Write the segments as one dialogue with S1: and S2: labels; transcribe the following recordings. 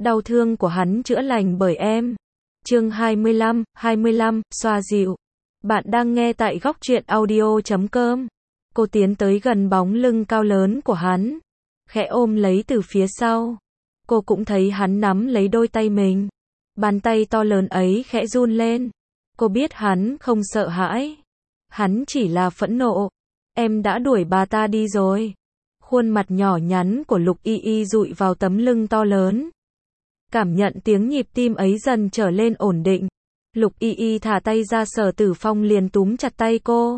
S1: Đau thương của hắn chữa lành bởi em. Chương 25, xoa dịu. Bạn đang nghe tại góc truyện audio.com. Cô tiến tới gần bóng lưng cao lớn của hắn, khẽ ôm lấy từ phía sau. Cô cũng thấy hắn nắm lấy đôi tay mình. Bàn tay to lớn ấy khẽ run lên. Cô biết hắn không sợ hãi. Hắn chỉ là phẫn nộ. Em đã đuổi bà ta đi rồi. Khuôn mặt nhỏ nhắn của Lục Y Y dụi vào tấm lưng to lớn. Cảm nhận tiếng nhịp tim ấy dần trở lên ổn định. Lục Y Y thả tay ra, Sở Tử Phong liền túm chặt tay cô.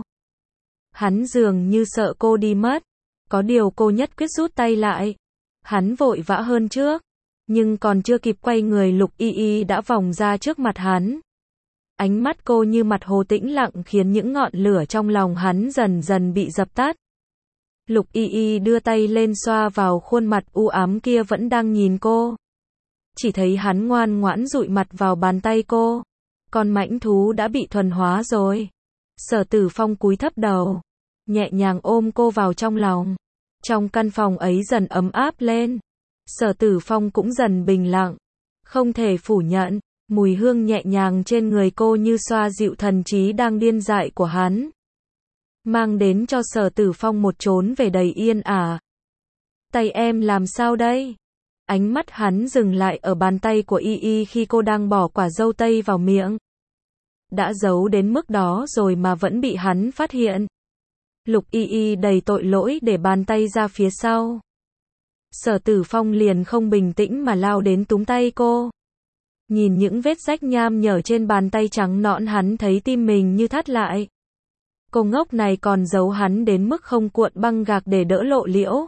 S1: Hắn dường như sợ cô đi mất. Có điều cô nhất quyết rút tay lại. Hắn vội vã hơn trước. Nhưng còn chưa kịp quay người, Lục Y Y đã vòng ra trước mặt hắn. Ánh mắt cô như mặt hồ tĩnh lặng, khiến những ngọn lửa trong lòng hắn dần dần bị dập tắt. Lục Y Y đưa tay lên xoa vào khuôn mặt u ám kia vẫn đang nhìn cô. Chỉ thấy hắn ngoan ngoãn dụi mặt vào bàn tay cô. Con mãnh thú đã bị thuần hóa rồi. Sở Tử Phong cúi thấp đầu, nhẹ nhàng ôm cô vào trong lòng. Trong căn phòng ấy dần ấm áp lên. Sở Tử Phong cũng dần bình lặng. Không thể phủ nhận, mùi hương nhẹ nhàng trên người cô như xoa dịu thần trí đang điên dại của hắn, mang đến cho Sở Tử Phong một chốn về đầy yên ả. Tay em làm sao đây? Ánh mắt hắn dừng lại ở bàn tay của Y Y khi cô đang bỏ quả dâu tây vào miệng. Đã giấu đến mức đó rồi mà vẫn bị hắn phát hiện. Lục Y Y đầy tội lỗi để bàn tay ra phía sau. Sở Tử Phong liền không bình tĩnh mà lao đến túm tay cô. Nhìn những vết rách nham nhở trên bàn tay trắng nõn, hắn thấy tim mình như thắt lại. Cô ngốc này còn giấu hắn đến mức không cuộn băng gạc để đỡ lộ liễu.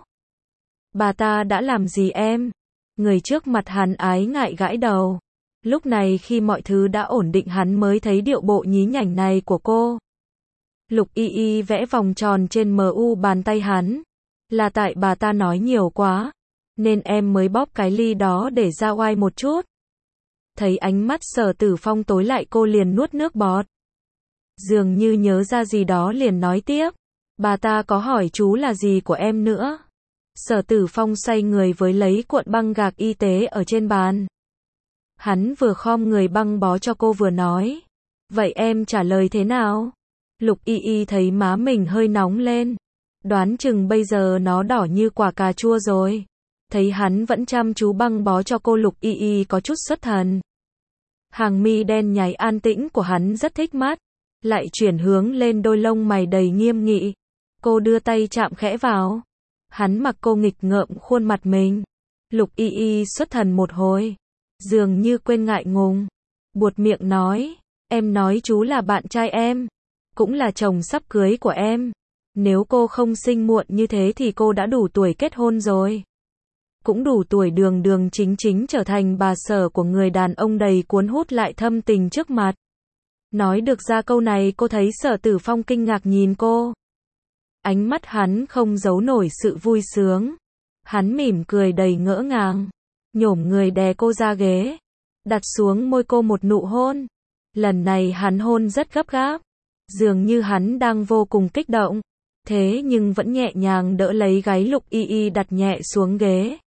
S1: Bà ta đã làm gì em? Người trước mặt hắn ái ngại gãi đầu. Lúc này khi mọi thứ đã ổn định, hắn mới thấy điệu bộ nhí nhảnh này của cô. Lục Y Y vẽ vòng tròn trên mu bàn tay hắn. Là tại bà ta nói nhiều quá, nên em mới bóp cái ly đó để ra oai một chút. Thấy ánh mắt Sở Tử Phong tối lại, cô liền nuốt nước bọt. Dường như nhớ ra gì đó liền nói tiếp. Bà ta có hỏi chú là gì của em nữa. Sở Tử Phong xoay người với lấy cuộn băng gạc y tế ở trên bàn. Hắn vừa khom người băng bó cho cô vừa nói. Vậy em trả lời thế nào? Lục Y Y thấy má mình hơi nóng lên. Đoán chừng bây giờ nó đỏ như quả cà chua rồi. Thấy hắn vẫn chăm chú băng bó cho cô, Lục Y Y có chút xuất thần. Hàng mi đen nháy an tĩnh của hắn rất thích mắt. Lại chuyển hướng lên đôi lông mày đầy nghiêm nghị. Cô đưa tay chạm khẽ vào. Hắn mặc cô nghịch ngợm khuôn mặt mình. Lục Y Y xuất thần một hồi. Dường như quên ngại ngùng. Buột miệng nói. Em nói chú là bạn trai em. Cũng là chồng sắp cưới của em. Nếu cô không sinh muộn như thế thì cô đã đủ tuổi kết hôn rồi. Cũng đủ tuổi đường đường chính chính trở thành bà Sở của người đàn ông đầy cuốn hút lại thâm tình trước mặt. Nói được ra câu này, cô thấy Sở Tử Phong kinh ngạc nhìn cô. Ánh mắt hắn không giấu nổi sự vui sướng. Hắn mỉm cười đầy ngỡ ngàng, nhổm người đè cô ra ghế, đặt xuống môi cô một nụ hôn. Lần này hắn hôn rất gấp gáp, dường như hắn đang vô cùng kích động. Thế nhưng vẫn nhẹ nhàng đỡ lấy gáy Lục Y Y đặt nhẹ xuống ghế.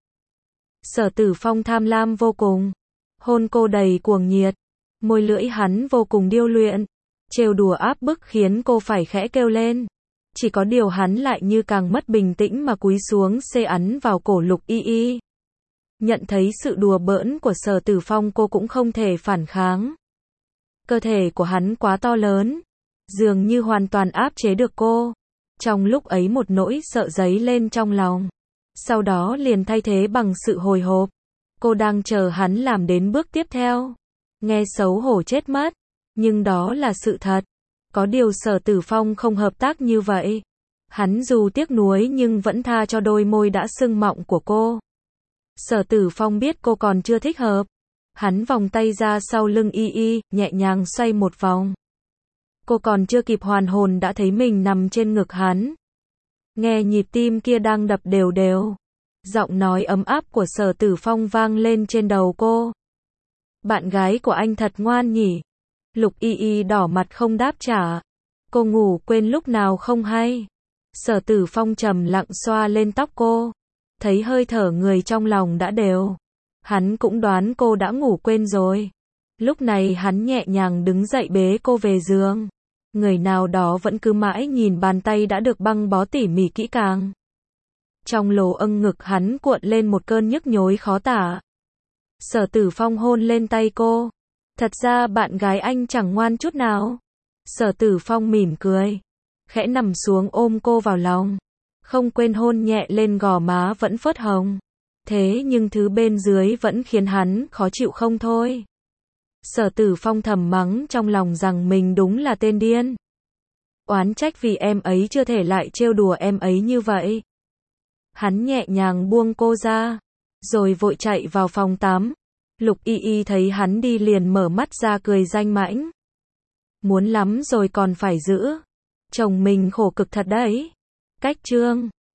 S1: Sở Tử Phong tham lam vô cùng, hôn cô đầy cuồng nhiệt. Môi lưỡi hắn vô cùng điêu luyện, trêu đùa áp bức khiến cô phải khẽ kêu lên. Chỉ có điều hắn lại như càng mất bình tĩnh mà cúi xuống xê ấn vào cổ Lục Y Y. Nhận thấy sự đùa bỡn của Sở Tử Phong, cô cũng không thể phản kháng. Cơ thể của hắn quá to lớn, dường như hoàn toàn áp chế được cô. Trong lúc ấy một nỗi sợ dấy lên trong lòng. Sau đó liền thay thế bằng sự hồi hộp. Cô đang chờ hắn làm đến bước tiếp theo. Nghe xấu hổ chết mất, nhưng đó là sự thật. Có điều Sở Tử Phong không hợp tác như vậy. Hắn dù tiếc nuối nhưng vẫn tha cho đôi môi đã sưng mọng của cô. Sở Tử Phong biết cô còn chưa thích hợp. Hắn vòng tay ra sau lưng Y Y, nhẹ nhàng xoay một vòng. Cô còn chưa kịp hoàn hồn đã thấy mình nằm trên ngực hắn. Nghe nhịp tim kia đang đập đều đều. Giọng nói ấm áp của Sở Tử Phong vang lên trên đầu cô. Bạn gái của anh thật ngoan nhỉ. Lục Y Y đỏ mặt không đáp trả. Cô ngủ quên lúc nào không hay. Sở Tử Phong trầm lặng xoa lên tóc cô. Thấy hơi thở người trong lòng đã đều. Hắn cũng đoán cô đã ngủ quên rồi. Lúc này hắn nhẹ nhàng đứng dậy bế cô về giường. Người nào đó vẫn cứ mãi nhìn bàn tay đã được băng bó tỉ mỉ kỹ càng. Trong lỗ âng ngực hắn cuộn lên một cơn nhức nhối khó tả. Sở Tử Phong hôn lên tay cô. Thật ra bạn gái anh chẳng ngoan chút nào. Sở Tử Phong mỉm cười. Khẽ nằm xuống ôm cô vào lòng. Không quên hôn nhẹ lên gò má vẫn phớt hồng. Thế nhưng thứ bên dưới vẫn khiến hắn khó chịu không thôi. Sở Tử Phong thầm mắng trong lòng rằng mình đúng là tên điên. Oán trách vì em ấy chưa thể lại trêu đùa em ấy như vậy. Hắn nhẹ nhàng buông cô ra, rồi vội chạy vào phòng tắm. Lục Y Y thấy hắn đi liền mở mắt ra cười danh mãnh. Muốn lắm rồi còn phải giữ. Chồng mình khổ cực thật đấy. Cách chương